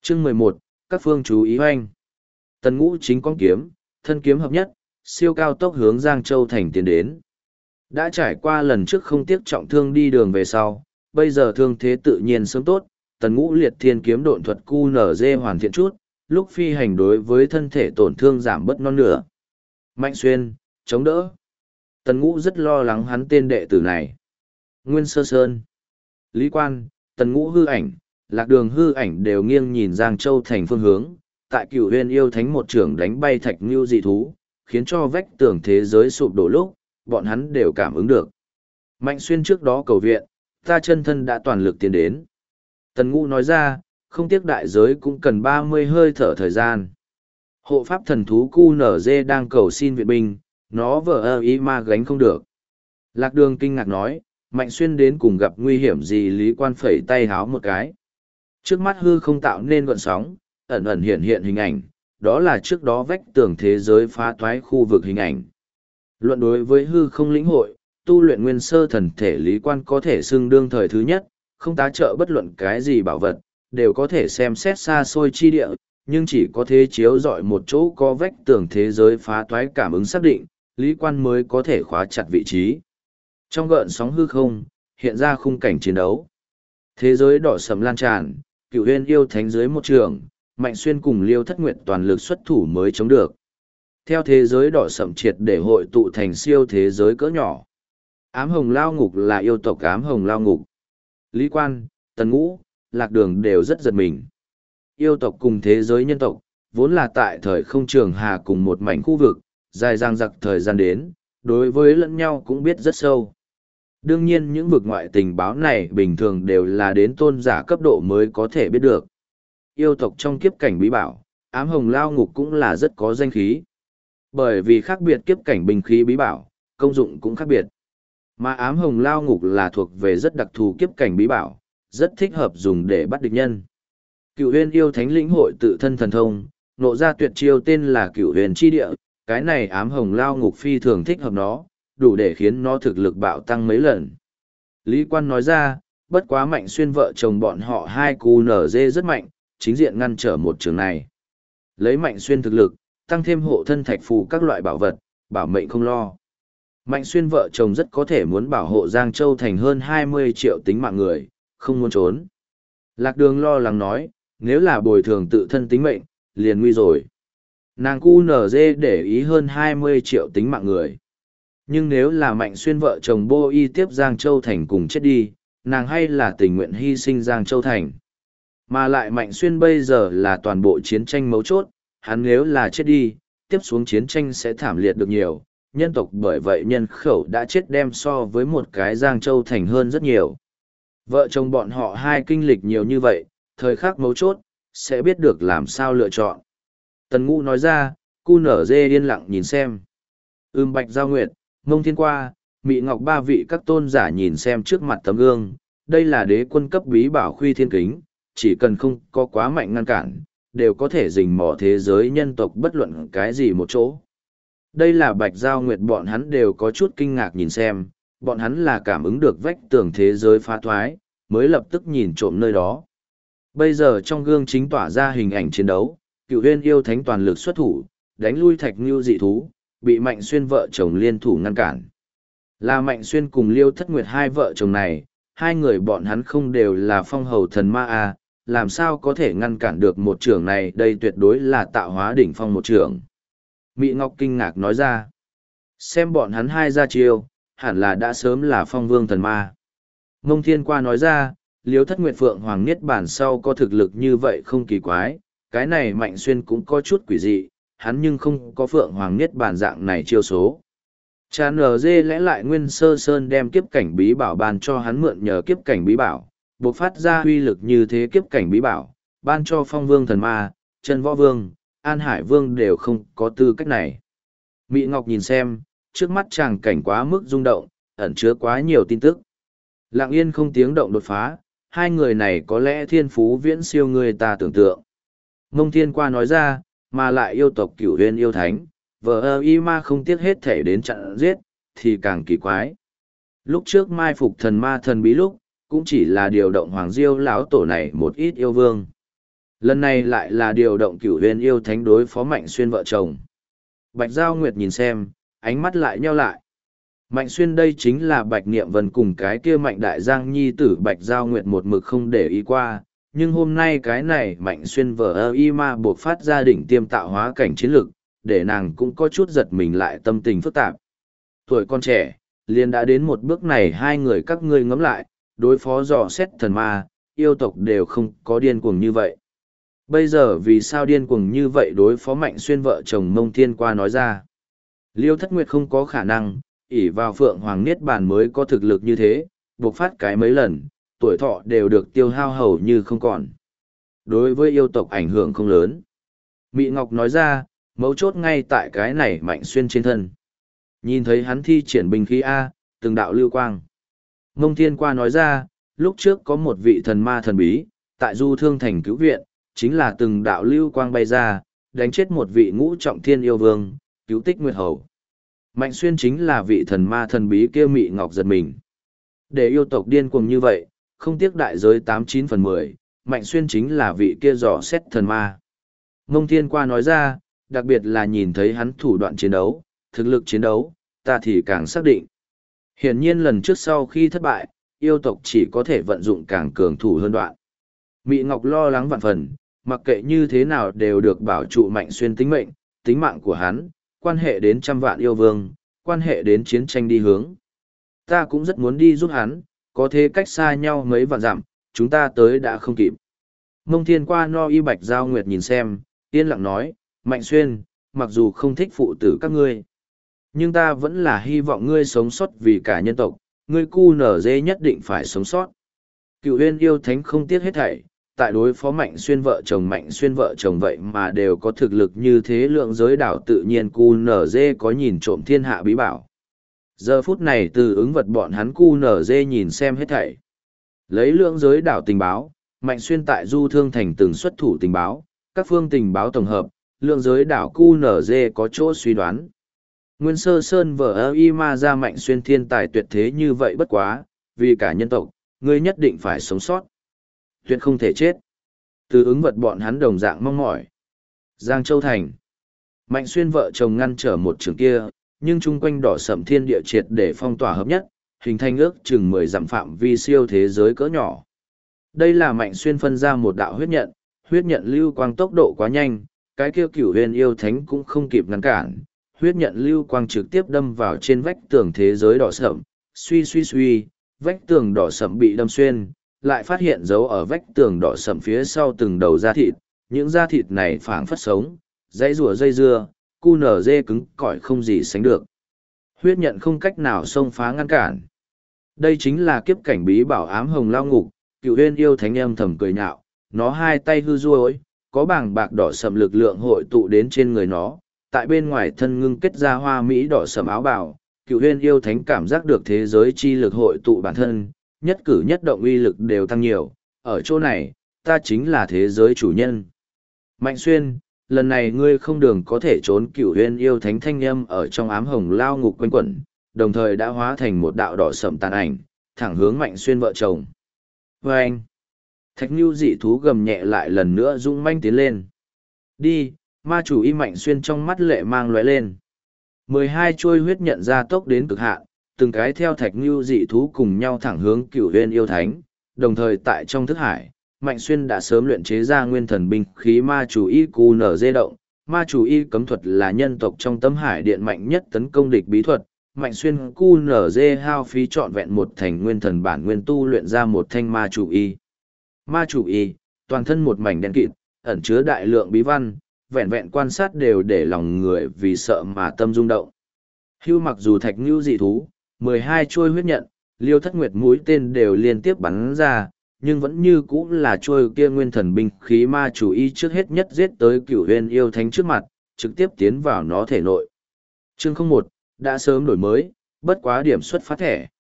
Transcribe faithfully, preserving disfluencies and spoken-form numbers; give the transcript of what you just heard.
Chương mười một, các phương chú ý hoanh. Tần Ngũ chính con kiếm, thân kiếm hợp nhất, siêu cao tốc hướng Giang Châu thành tiến đến. Đã trải qua lần trước không tiếc trọng thương đi đường về sau, bây giờ thương thế tự nhiên sớm tốt, Tần Ngũ liệt thiên kiếm độn thuật cu nở dê hoàn thiện chút, lúc phi hành đối với thân thể tổn thương giảm bớt non nửa. Mạnh Xuyên, chống đỡ. Tần Ngũ rất lo lắng hắn tên đệ tử này. Nguyên Sơ Sơn, Lý Quan, Tần Ngũ hư ảnh, Lạc Đường hư ảnh đều nghiêng nhìn Giang Châu thành phương hướng, tại Cửu Huyền yêu thánh một trưởng đánh bay thạch ngưu dị thú, khiến cho vách tường thế giới sụp đổ lúc, bọn hắn đều cảm ứng được. Mạnh Xuyên trước đó cầu viện, ta chân thân đã toàn lực tiến đến. Tần Ngũ nói ra, không tiếc đại giới cũng cần ba mươi hơi thở thời gian. Hộ pháp thần thú cu nở dê đang cầu xin viện binh, nó vờ ơ ý ma gánh không được. Lạc Đường kinh ngạc nói, Mạnh Xuyên đến cùng gặp nguy hiểm gì? Lý Quan phẩy tay háo một cái. Trước mắt hư không tạo nên gợn sóng, ẩn ẩn hiện hiện hình ảnh, đó là trước đó vách tường thế giới phá thoái khu vực hình ảnh. Luận đối với hư không lĩnh hội, tu luyện nguyên sơ thần thể Lý Quan có thể xưng đương thời thứ nhất, không tá trợ bất luận cái gì bảo vật, đều có thể xem xét xa xôi chi địa, nhưng chỉ có thế chiếu dọi một chỗ có vách tường thế giới phá thoái cảm ứng xác định, Lý Quan mới có thể khóa chặt vị trí. Trong gợn sóng hư không, hiện ra khung cảnh chiến đấu. Thế giới đỏ sầm lan tràn, Cửu Huyền yêu thánh dưới một trường, Mạnh Xuyên cùng Liêu Thất Nguyệt toàn lực xuất thủ mới chống được. Theo thế giới đỏ sậm triệt để hội tụ thành siêu thế giới cỡ nhỏ. Ám Hồng Lao Ngục là yêu tộc Ám Hồng Lao Ngục. Lý Quan, Tần Ngũ, Lạc Đường đều rất giật mình. Yêu tộc cùng thế giới nhân tộc, vốn là tại thời không trường hà cùng một mảnh khu vực, dài dang dặc thời gian đến, đối với lẫn nhau cũng biết rất sâu. Đương nhiên những vực ngoại tình báo này bình thường đều là đến tôn giả cấp độ mới có thể biết được. Yêu tộc trong kiếp cảnh bí bảo, Ám Hồng Lao Ngục cũng là rất có danh khí. Bởi vì khác biệt kiếp cảnh binh khí bí bảo, công dụng cũng khác biệt. Mà Ám Hồng Lao Ngục là thuộc về rất đặc thù kiếp cảnh bí bảo, rất thích hợp dùng để bắt địch nhân. Cửu Huyền yêu thánh lĩnh hội tự thân thần thông, nộ ra tuyệt chiêu tên là Cửu Huyền chi địa, cái này Ám Hồng Lao Ngục phi thường thích hợp nó, đủ để khiến nó thực lực bạo tăng mấy lần. Lý Quan nói ra, bất quá Mạnh Xuyên vợ chồng bọn họ hai cu nở dê rất mạnh, chính diện ngăn trở một trường này. Lấy Mạnh Xuyên thực lực, tăng thêm hộ thân thạch phù các loại bảo vật, bảo mệnh không lo. Mạnh Xuyên vợ chồng rất có thể muốn bảo hộ Giang Châu thành hơn hai mươi triệu tính mạng người, không muốn trốn. Lạc Đường lo lắng nói, nếu là bồi thường tự thân tính mệnh, liền nguy rồi. Nàng cu nở dê để ý hơn hai mươi triệu tính mạng người. Nhưng nếu là Mạnh Xuyên vợ chồng Bô Y tiếp Giang Châu thành cùng chết đi, nàng hay là tình nguyện hy sinh Giang Châu thành. Mà lại Mạnh Xuyên bây giờ là toàn bộ chiến tranh mấu chốt, hắn nếu là chết đi, tiếp xuống chiến tranh sẽ thảm liệt được nhiều, nhân tộc bởi vậy nhân khẩu đã chết đem so với một cái Giang Châu thành hơn rất nhiều. Vợ chồng bọn họ hai kinh lịch nhiều như vậy, thời khắc mấu chốt, sẽ biết được làm sao lựa chọn. Tần Ngũ nói ra, cu nở dê yên lặng nhìn xem. Ưm Bạch Giao Nguyệt, Mông Thiên Qua, Mị Ngọc ba vị các tôn giả nhìn xem trước mặt tấm gương, đây là đế quân cấp bí bảo Khuy Thiên Kính, chỉ cần không có quá mạnh ngăn cản, đều có thể rình mò thế giới nhân tộc bất luận cái gì một chỗ. Đây là Bạch Giao Nguyệt, bọn hắn đều có chút kinh ngạc nhìn xem, bọn hắn là cảm ứng được vách tường thế giới phá thoái, mới lập tức nhìn trộm nơi đó. Bây giờ trong gương chính tỏa ra hình ảnh chiến đấu, Cửu Huyền yêu thánh toàn lực xuất thủ, đánh lui thạch ngưu dị thú, bị Mạnh Xuyên vợ chồng liên thủ ngăn cản. Là Mạnh Xuyên cùng Liêu Thất Nguyệt hai vợ chồng này, hai người bọn hắn không đều là phong hầu thần ma à, làm sao có thể ngăn cản được một trưởng này, đây tuyệt đối là tạo hóa đỉnh phong một trưởng. Mị Ngọc kinh ngạc nói ra, xem bọn hắn hai ra chiêu, hẳn là đã sớm là phong vương thần ma. Mông Thiên Qua nói ra, Liêu Thất Nguyệt Phượng Hoàng Niết Bản sau có thực lực như vậy không kỳ quái, cái này Mạnh Xuyên cũng có chút quỷ dị, hắn nhưng không có Phượng Hoàng Niết Bản dạng này chiêu số. Cha nờ dê lẽ lại Nguyên Sơ Sơn đem kiếp cảnh bí bảo ban cho hắn mượn nhờ kiếp cảnh bí bảo, buộc phát ra huy lực như thế kiếp cảnh bí bảo, ban cho phong vương thần ma, chân võ vương, An Hải vương đều không có tư cách này. Mị Ngọc nhìn xem, trước mắt chàng cảnh quá mức rung động, ẩn chứa quá nhiều tin tức. Lặng yên không tiếng động đột phá, hai người này có lẽ thiên phú viễn siêu người ta tưởng tượng. Mông Thiên Qua nói ra, mà lại yêu tộc Cửu Huyền yêu thánh, vợ ơ y ma không tiếc hết thể đến chặn giết, thì càng kỳ quái. Lúc trước mai phục thần ma thần bí lúc, cũng chỉ là điều động hoàng diêu lão tổ này một ít yêu vương. Lần này lại là điều động Cửu Huyền yêu thánh đối phó Mạnh Xuyên vợ chồng. Bạch Giao Nguyệt nhìn xem, ánh mắt lại nheo lại. Mạnh Xuyên đây chính là Bạch Niệm Vân cùng cái kia Mạnh Đại Giang nhi tử Bạch Giao Nguyệt một mực không để ý qua, nhưng hôm nay cái này Mạnh Xuyên vợ ơ y ma buộc phát ra đỉnh tiêm tạo hóa cảnh chiến lực, để nàng cũng có chút giật mình lại tâm tình phức tạp. Tuổi con trẻ, liền đã đến một bước này, hai người các ngươi ngẫm lại, đối phó dò xét thần ma, yêu tộc đều không có điên cuồng như vậy. Bây giờ vì sao điên cuồng như vậy đối phó Mạnh Xuyên vợ chồng Mông Thiên Qua nói ra. Liêu Thất Nguyệt không có khả năng, ỷ vào Phượng Hoàng Niết Bàn mới có thực lực như thế, buộc phát cái mấy lần, tuổi thọ đều được tiêu hao hầu như không còn. Đối với yêu tộc ảnh hưởng không lớn. Mị Ngọc nói ra, mấu chốt ngay tại cái này Mạnh Xuyên trên thân. Nhìn thấy hắn thi triển binh khí A, từng đạo lưu quang. Mông Thiên Qua nói ra, lúc trước có một vị thần ma thần bí, tại Du Thương Thành cứu viện, chính là từng đạo lưu quang bay ra, đánh chết một vị ngũ trọng thiên yêu vương, cứu tích Nguyệt Hầu. Mạnh Xuyên chính là vị thần ma thần bí kia. Mị Ngọc giật mình. Để yêu tộc điên cuồng như vậy, không tiếc đại giới tám chín phần mười, Mạnh Xuyên chính là vị kia dò xét thần ma. Mông Thiên Qua nói ra, đặc biệt là nhìn thấy hắn thủ đoạn chiến đấu, thực lực chiến đấu, ta thì càng xác định. Hiển nhiên lần trước sau khi thất bại, yêu tộc chỉ có thể vận dụng càng cường thủ hơn đoạn. Mị Ngọc lo lắng vạn phần, mặc kệ như thế nào đều được bảo trụ Mạnh Xuyên tính mệnh, tính mạng của hắn, quan hệ đến trăm vạn yêu vương, quan hệ đến chiến tranh đi hướng. Ta cũng rất muốn đi giúp hắn, có thế cách xa nhau mấy vạn dặm, chúng ta tới đã không kịp. Mông Thiên Qua no y Bạch Giao Nguyệt nhìn xem, yên lặng nói, Mạnh Xuyên, mặc dù không thích phụ tử các ngươi, nhưng ta vẫn là hy vọng ngươi sống sót vì cả nhân tộc, ngươi cu nở dê nhất định phải sống sót. Cựu Huyên yêu thánh không tiếc hết thảy, tại đối phó Mạnh Xuyên vợ chồng Mạnh Xuyên vợ chồng vậy mà đều có thực lực như thế, lượng giới đảo tự nhiên cu nở dê có nhìn trộm thiên hạ bí bảo. Giờ phút này từ ứng vật bọn hắn cu nở dê nhìn xem hết thảy. Lấy lượng giới đảo tình báo, Mạnh Xuyên tại Du Thương Thành từng xuất thủ tình báo, các phương tình báo tổng hợp, lượng giới đảo cu nở dê có chỗ suy đoán. Nguyên Sơ Sơn vợ ơ y ma ra Mạnh Xuyên thiên tài tuyệt thế như vậy bất quá, vì cả nhân tộc, ngươi nhất định phải sống sót. Tuyệt không thể chết. Từ ứng vật bọn hắn đồng dạng mong mỏi. Giang Châu Thành. Mạnh Xuyên vợ chồng ngăn trở một trường kia, nhưng chung quanh đỏ sậm thiên địa triệt để phong tỏa hợp nhất, hình thành ước chừng mười dặm phạm vi siêu thế giới cỡ nhỏ. Đây là Mạnh Xuyên phân ra một đạo huyết nhận, huyết nhận lưu quang tốc độ quá nhanh, cái kia Cửu Huyền yêu thánh cũng không kịp ngăn cản. Huyết nhận lưu quang trực tiếp đâm vào trên vách tường thế giới đỏ sậm, suy suy suy, vách tường đỏ sậm bị đâm xuyên, lại phát hiện dấu ở vách tường đỏ sậm phía sau từng đầu da thịt, những da thịt này phảng phất sống, dãy rùa dây dưa, cu nở dê cứng cỏi không gì sánh được. Huyết nhận không cách nào xông phá ngăn cản. Đây chính là kiếp cảnh bí bảo ám hồng lao ngục, Cựu Huyên yêu thánh âm thầm cười nhạo, nó hai tay hư duỗi, có bảng bạc đỏ sậm lực lượng hội tụ đến trên người nó, tại bên ngoài thân ngưng kết ra hoa mỹ đỏ sậm áo bào. Cựu Huyên yêu thánh cảm giác được thế giới chi lực hội tụ bản thân, nhất cử nhất động uy lực đều tăng nhiều, ở chỗ này, ta chính là thế giới chủ nhân. Mạnh Xuyên, lần này ngươi không đường có thể trốn. Cựu Huyên yêu thánh thanh âm ở trong ám hồng lao ngục quanh quẩn, đồng thời đã hóa thành một đạo đỏ sậm tàn ảnh, thẳng hướng Mạnh Xuyên vợ chồng. Và anh, Thạch Nưu dị thú gầm nhẹ lại lần nữa dũng manh tiến lên. Đi, ma chủ y. Mạnh Xuyên trong mắt lệ mang lóe lên. mười hai chuôi huyết nhận ra tốc đến cực hạn, từng cái theo Thạch Nưu dị thú cùng nhau thẳng hướng Cửu Huyên yêu thánh, đồng thời tại trong thức hải, Mạnh Xuyên đã sớm luyện chế ra nguyên thần binh khí ma chủ y cu nở dê động. Ma chủ y cấm thuật là nhân tộc trong tấm hải điện mạnh nhất tấn công địch bí thuật. Mạnh Xuyên cu nở dê hao phí trọn vẹn một thành nguyên thần bản nguyên tu luyện ra một thanh ma chủ y. Ma chủ y, toàn thân một mảnh đen kịt, ẩn chứa đại lượng bí văn, vẹn vẹn quan sát đều để lòng người vì sợ mà tâm rung động. Hưu mặc dù Thạch Nưu dị thú, mười hai chuôi huyết nhận, Liêu Thất Nguyệt mũi tên đều liên tiếp bắn ra, nhưng vẫn như cũ là chuôi kia nguyên thần binh khí ma chủ y trước hết nhất giết tới Cửu Huyên yêu thánh trước mặt, trực tiếp tiến vào nó thể nội. Chương không một đã sớm đổi mới, bất quá điểm xuất phát thẻ.